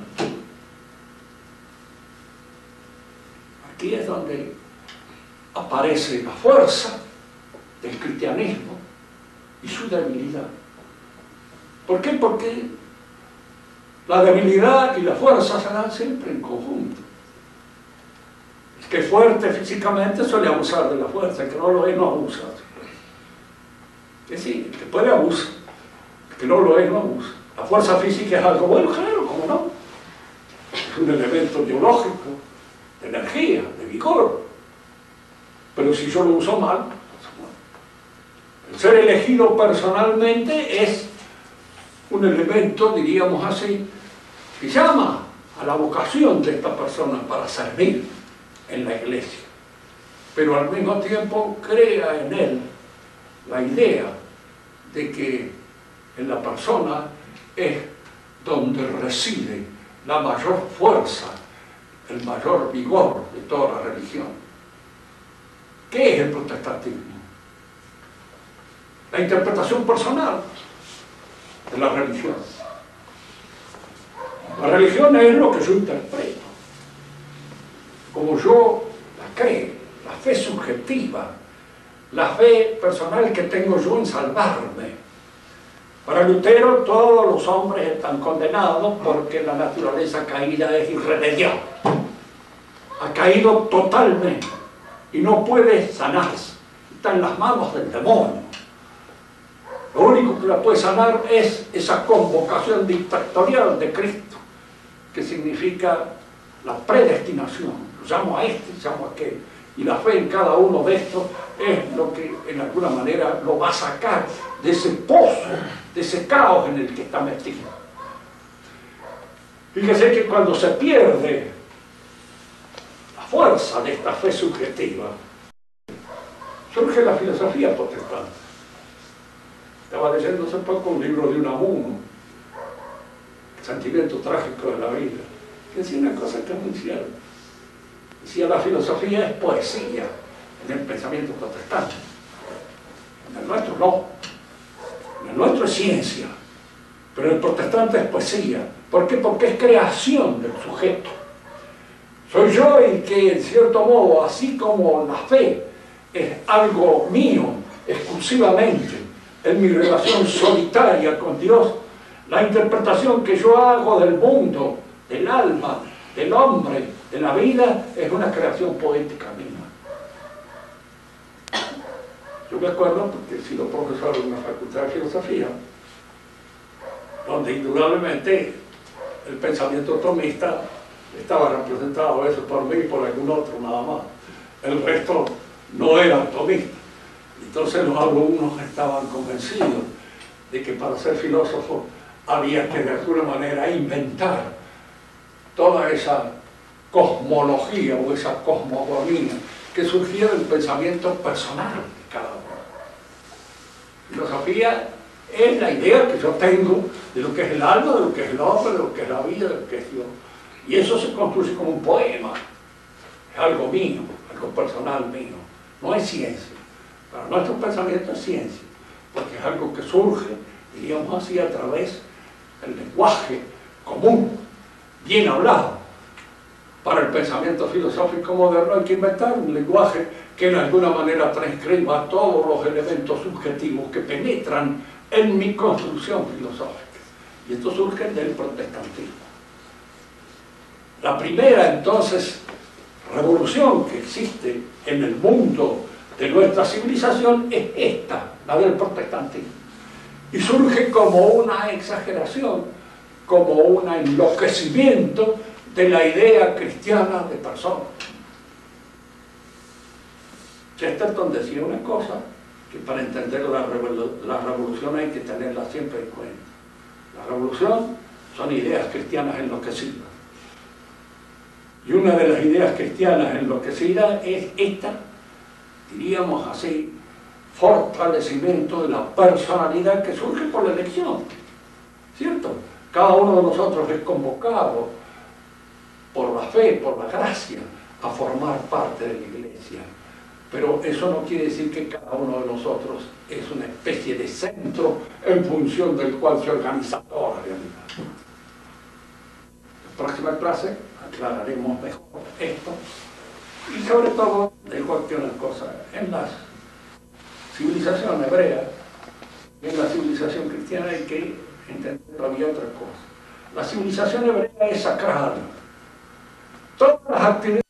Aquí es donde aparece la fuerza del cristianismo y su debilidad. ¿Por qué? Porque la debilidad y la fuerza se dan siempre en conjunto. El que es fuerte físicamente suele abusar de la fuerza, el que no lo es no abusa. Es decir, el que puede abusa, el que no lo es no abusa. La fuerza física es algo bueno, claro, ¿cómo no? Es un elemento biológico, de energía, de vigor. Pero si yo lo uso mal, el ser elegido personalmente es un elemento, diríamos así, que llama a la vocación de esta persona para servir en la Iglesia, pero al mismo tiempo crea en él la idea de que en la persona es donde reside la mayor fuerza, el mayor vigor de toda la religión. ¿Qué es el protestantismo? La interpretación personal de la religión. La religión es lo que yo interpreto, como yo la creo, la fe subjetiva, la fe personal que tengo yo en salvarme. Para Lutero todos los hombres están condenados porque la naturaleza caída es irremediable. Ha caído totalmente y no puede sanarse. Está en las manos del demonio. Lo único que la puede sanar es esa convocación dictatorial de Cristo, que significa la predestinación. Lo llamo a este, llamo a aquel. Y la fe en cada uno de estos es lo que en alguna manera lo va a sacar de ese pozo, de ese caos en el que está metido. Fíjese que cuando se pierde la fuerza de esta fe subjetiva, surge la filosofía protestante. Estaba leyendo hace poco un libro de Unamuno, El sentimiento trágico de la vida, que decía una cosa que es muy cierta. Decía, la filosofía es poesía en el pensamiento protestante. En el nuestro no. En el nuestro es ciencia. Pero el protestante es poesía. ¿Por qué? Porque es creación del sujeto. Soy yo el que, en cierto modo, así como la fe es algo mío, exclusivamente, en mi relación solitaria con Dios, la interpretación que yo hago del mundo, del alma, del hombre, de la vida, es una creación poética mía. Yo me acuerdo, porque he sido profesor en una facultad de filosofía, donde indudablemente el pensamiento tomista estaba representado a veces por mí y por algún otro nada más. El resto no eran tomistas. Entonces los alumnos estaban convencidos de que para ser filósofo había que de alguna manera inventar toda esa cosmología o esa cosmogonía que surgía del pensamiento personal de cada uno. Filosofía es la idea que yo tengo de lo que es el alma, de lo que es el hombre, de lo que es la vida, de lo que es Dios. Y eso se construye como un poema. Es algo mío, algo personal mío. No es ciencia. Para nuestro pensamiento es ciencia, porque es algo que surge, diríamos así, a través del lenguaje común, bien hablado. Para el pensamiento filosófico moderno hay que inventar un lenguaje que en alguna manera transcriba todos los elementos subjetivos que penetran en mi construcción filosófica. Y esto surge del protestantismo. La primera, entonces, revolución que existe en el mundo de nuestra civilización es esta, la del protestantismo. Y surge como una exageración, como un enloquecimiento de la idea cristiana de persona. Chesterton decía una cosa que para entender la revolución hay que tenerla siempre en cuenta. La revolución son ideas cristianas enloquecidas. Y una de las ideas cristianas enloquecidas es esta, diríamos así, fortalecimiento de la personalidad que surge por la elección, ¿cierto? Cada uno de nosotros es convocado por la fe, por la gracia, a formar parte de la iglesia. Pero eso no quiere decir que cada uno de nosotros es una especie de centro en función del cual se organiza toda la realidad. En la próxima clase aclararemos mejor esto. Y sobre todo, dejo aquí una cosa, en la civilización hebrea y en la civilización cristiana hay que entender todavía otra cosa. La civilización hebrea es sacral. Todas las actividades